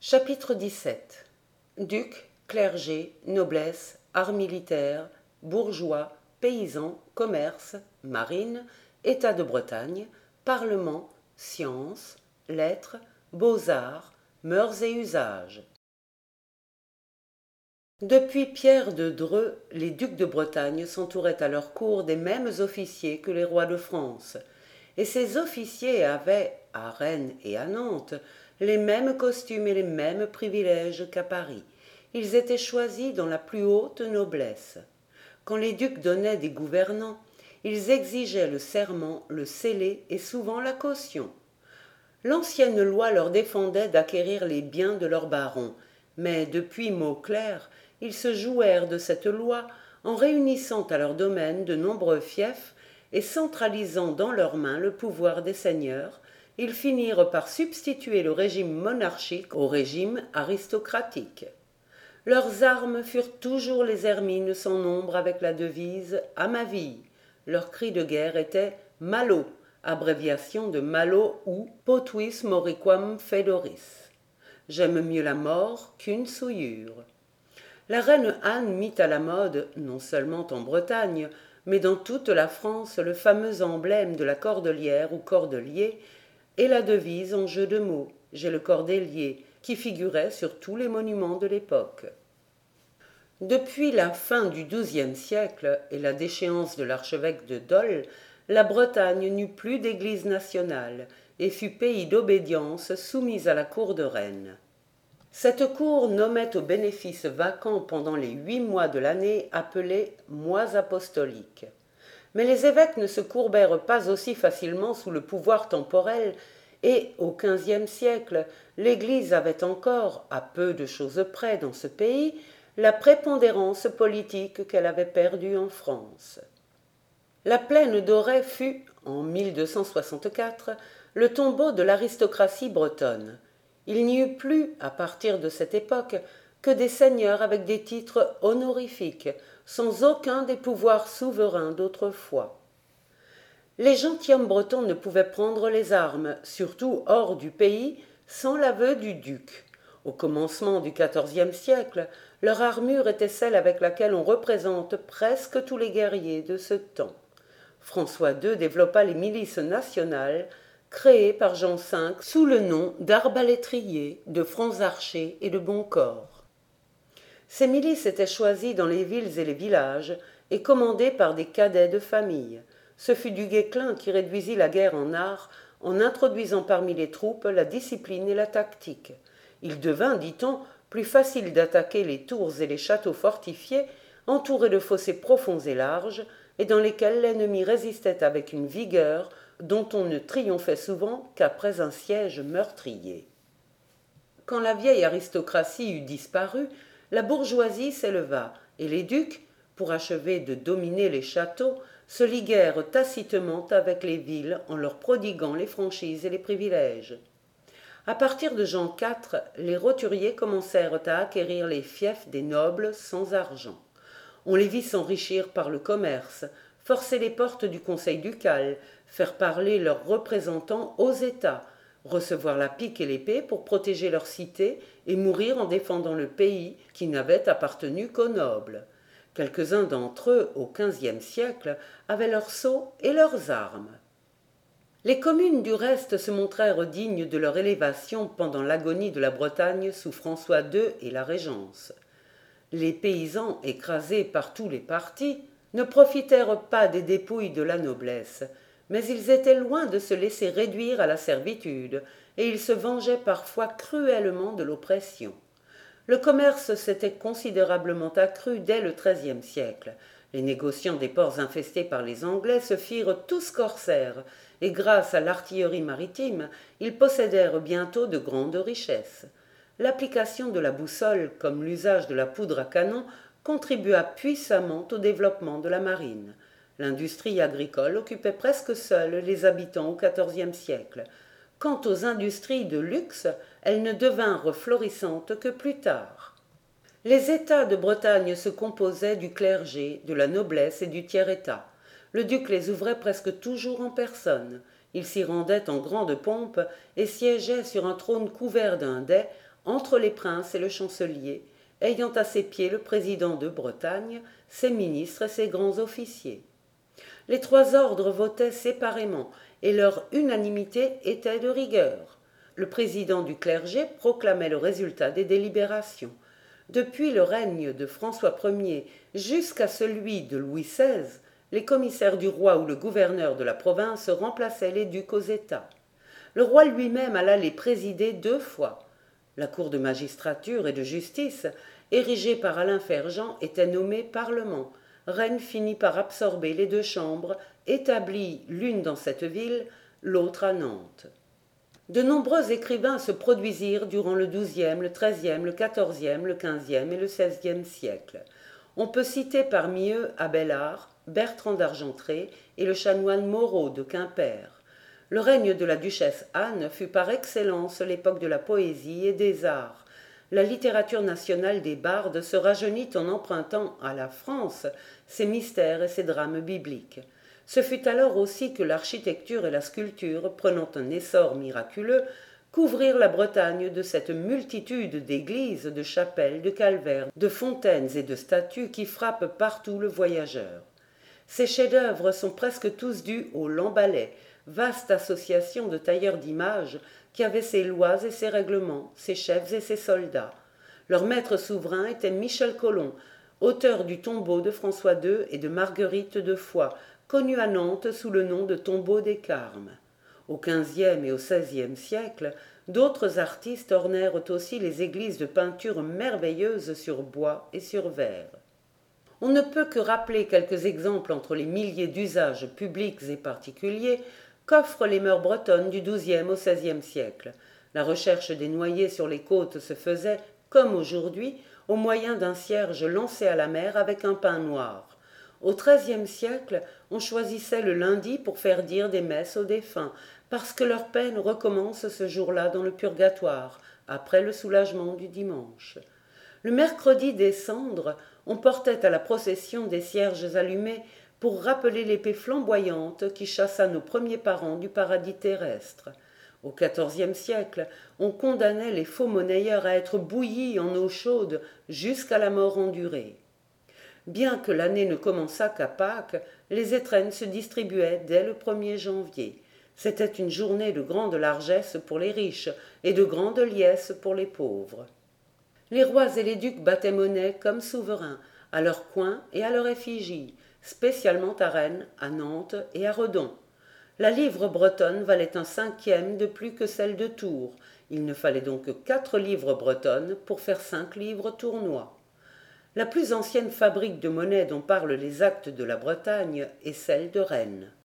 Chapitre 17. Ducs, clergé, noblesse, arts militaires, bourgeois, paysans, commerce, marine, État de Bretagne, parlement, sciences, lettres, beaux-arts, mœurs et usages. Depuis Pierre de Dreux, les ducs de Bretagne s'entouraient à leur cour des mêmes officiers que les rois de France, et ces officiers avaient, à Rennes et à Nantes, les mêmes costumes et les mêmes privilèges qu'à Paris. Ils étaient choisis dans la plus haute noblesse. Quand les ducs donnaient des gouvernants, ils exigeaient le serment, le scellé et souvent la caution. L'ancienne loi leur défendait d'acquérir les biens de leurs barons, mais depuis Mauclerc, ils se jouèrent de cette loi en réunissant à leur domaine de nombreux fiefs et centralisant dans leurs mains le pouvoir des seigneurs, ils finirent par substituer le régime monarchique au régime aristocratique. Leurs armes furent toujours les hermines sans nombre avec la devise « À ma vie ». Leur cri de guerre était « Malo », abréviation de Malo ou Potuis moriquam fedoris. J'aime mieux la mort qu'une souillure. La reine Anne mit à la mode, non seulement en Bretagne, mais dans toute la France, le fameux emblème de la cordelière ou cordelier et la devise en jeu de mots « J'ai le cordelier » qui figurait sur tous les monuments de l'époque. Depuis la fin du XIIe siècle et la déchéance de l'archevêque de Dole, la Bretagne n'eut plus d'église nationale et fut pays d'obédience soumise à la cour de Rennes. Cette cour nommait aux bénéfices vacants pendant les 8 mois de l'année appelés mois apostoliques. Mais les évêques ne se courbèrent pas aussi facilement sous le pouvoir temporel et, au XVe siècle, l'Église avait encore, à peu de choses près dans ce pays, la prépondérance politique qu'elle avait perdue en France. La plaine dorée fut, en 1264, le tombeau de l'aristocratie bretonne. Il n'y eut plus, à partir de cette époque, que des seigneurs avec des titres honorifiques, sans aucun des pouvoirs souverains d'autrefois. Les gentilshommes bretons ne pouvaient prendre les armes, surtout hors du pays, sans l'aveu du duc. Au commencement du XIVe siècle, leur armure était celle avec laquelle on représente presque tous les guerriers de ce temps. François II développa les milices nationales, créées par Jean V sous le nom d'arbalétriers, de francs-archers et de bon-corps. Ces milices étaient choisies dans les villes et les villages et commandées par des cadets de famille. Ce fut du Guesclin qui réduisit la guerre en art en introduisant parmi les troupes la discipline et la tactique. Il devint, dit-on, plus facile d'attaquer les tours et les châteaux fortifiés, entourés de fossés profonds et larges, et dans lesquels l'ennemi résistait avec une vigueur dont on ne triomphait souvent qu'après un siège meurtrier. Quand la vieille aristocratie eut disparu, la bourgeoisie s'éleva, et les ducs, pour achever de dominer les châteaux, se liguèrent tacitement avec les villes en leur prodiguant les franchises et les privilèges. À partir de Jean IV, les roturiers commencèrent à acquérir les fiefs des nobles sans argent. On les vit s'enrichir par le commerce, forcer les portes du conseil ducal, faire parler leurs représentants aux États, recevoir la pique et l'épée pour protéger leur cité et mourir en défendant le pays qui n'avait appartenu qu'aux nobles. Quelques-uns d'entre eux, au XVe siècle, avaient leurs sceaux et leurs armes. Les communes du reste se montrèrent dignes de leur élévation pendant l'agonie de la Bretagne sous François II et la Régence. Les paysans, écrasés par tous les partis, ne profitèrent pas des dépouilles de la noblesse, mais ils étaient loin de se laisser réduire à la servitude, et ils se vengeaient parfois cruellement de l'oppression. Le commerce s'était considérablement accru dès le XIIIe siècle. Les négociants des ports infestés par les Anglais se firent tous corsaires, et grâce à l'artillerie maritime, ils possédèrent bientôt de grandes richesses. L'application de la boussole, comme l'usage de la poudre à canon, contribua puissamment au développement de la marine. L'industrie agricole occupait presque seule les habitants au XIVe siècle. Quant aux industries de luxe, elles ne devinrent florissantes que plus tard. Les États de Bretagne se composaient du clergé, de la noblesse et du tiers-État. Le duc les ouvrait presque toujours en personne. Il s'y rendait en grande pompe et siégeait sur un trône couvert d'un dais, entre les princes et le chancelier, ayant à ses pieds le président de Bretagne, ses ministres et ses grands officiers. Les trois ordres votaient séparément, et leur unanimité était de rigueur. Le président du clergé proclamait le résultat des délibérations. Depuis le règne de François Ier jusqu'à celui de Louis XVI, les commissaires du roi ou le gouverneur de la province remplaçaient les ducs aux États. Le roi lui-même alla les présider 2 fois. La cour de magistrature et de justice, érigée par Alain Ferjean, était nommée Parlement. Rennes finit par absorber les 2 chambres, établies l'une dans cette ville, l'autre à Nantes. De nombreux écrivains se produisirent durant le XIIe, le XIIIe, le XIVe, le XVe et le XVIe siècle. On peut citer parmi eux Abélard, Bertrand d'Argentré et le chanoine Moreau de Quimper. Le règne de la duchesse Anne fut par excellence l'époque de la poésie et des arts. La littérature nationale des bardes se rajeunit en empruntant à la France ses mystères et ses drames bibliques. Ce fut alors aussi que l'architecture et la sculpture, prenant un essor miraculeux, couvrirent la Bretagne de cette multitude d'églises, de chapelles, de calvaires, de fontaines et de statues qui frappent partout le voyageur. Ces chefs-d'œuvre sont presque tous dus au Lambalais, vaste association de tailleurs d'images qui avait ses lois et ses règlements, ses chefs et ses soldats. Leur maître souverain était Michel Colomb, auteur du tombeau de François II et de Marguerite de Foix, connu à Nantes sous le nom de tombeau des Carmes. Au XVe et au XVIe siècle, d'autres artistes ornèrent aussi les églises de peintures merveilleuses sur bois et sur verre. On ne peut que rappeler quelques exemples entre les milliers d'usages publics et particuliers qu'offrent les mœurs bretonnes du XIIe au XVIe siècle. La recherche des noyés sur les côtes se faisait, comme aujourd'hui, au moyen d'un cierge lancé à la mer avec un pain noir. Au XIIIe siècle, on choisissait le lundi pour faire dire des messes aux défunts, parce que leur peine recommence ce jour-là dans le purgatoire, après le soulagement du dimanche. Le mercredi des cendres, on portait à la procession des cierges allumés pour rappeler l'épée flamboyante qui chassa nos premiers parents du paradis terrestre. Au XIVe siècle, on condamnait les faux monnayeurs à être bouillis en eau chaude jusqu'à la mort endurée. Bien que l'année ne commençât qu'à Pâques, les étrennes se distribuaient dès le 1er janvier. C'était une journée de grande largesse pour les riches et de grande liesse pour les pauvres. Les rois et les ducs battaient monnaie comme souverains, à leur coin et à leur effigie, spécialement à Rennes, à Nantes et à Redon. La livre bretonne valait un 5e de plus que celle de Tours. Il ne fallait donc que 4 livres bretonnes pour faire 5 livres tournois. La plus ancienne fabrique de monnaie dont parlent les actes de la Bretagne est celle de Rennes.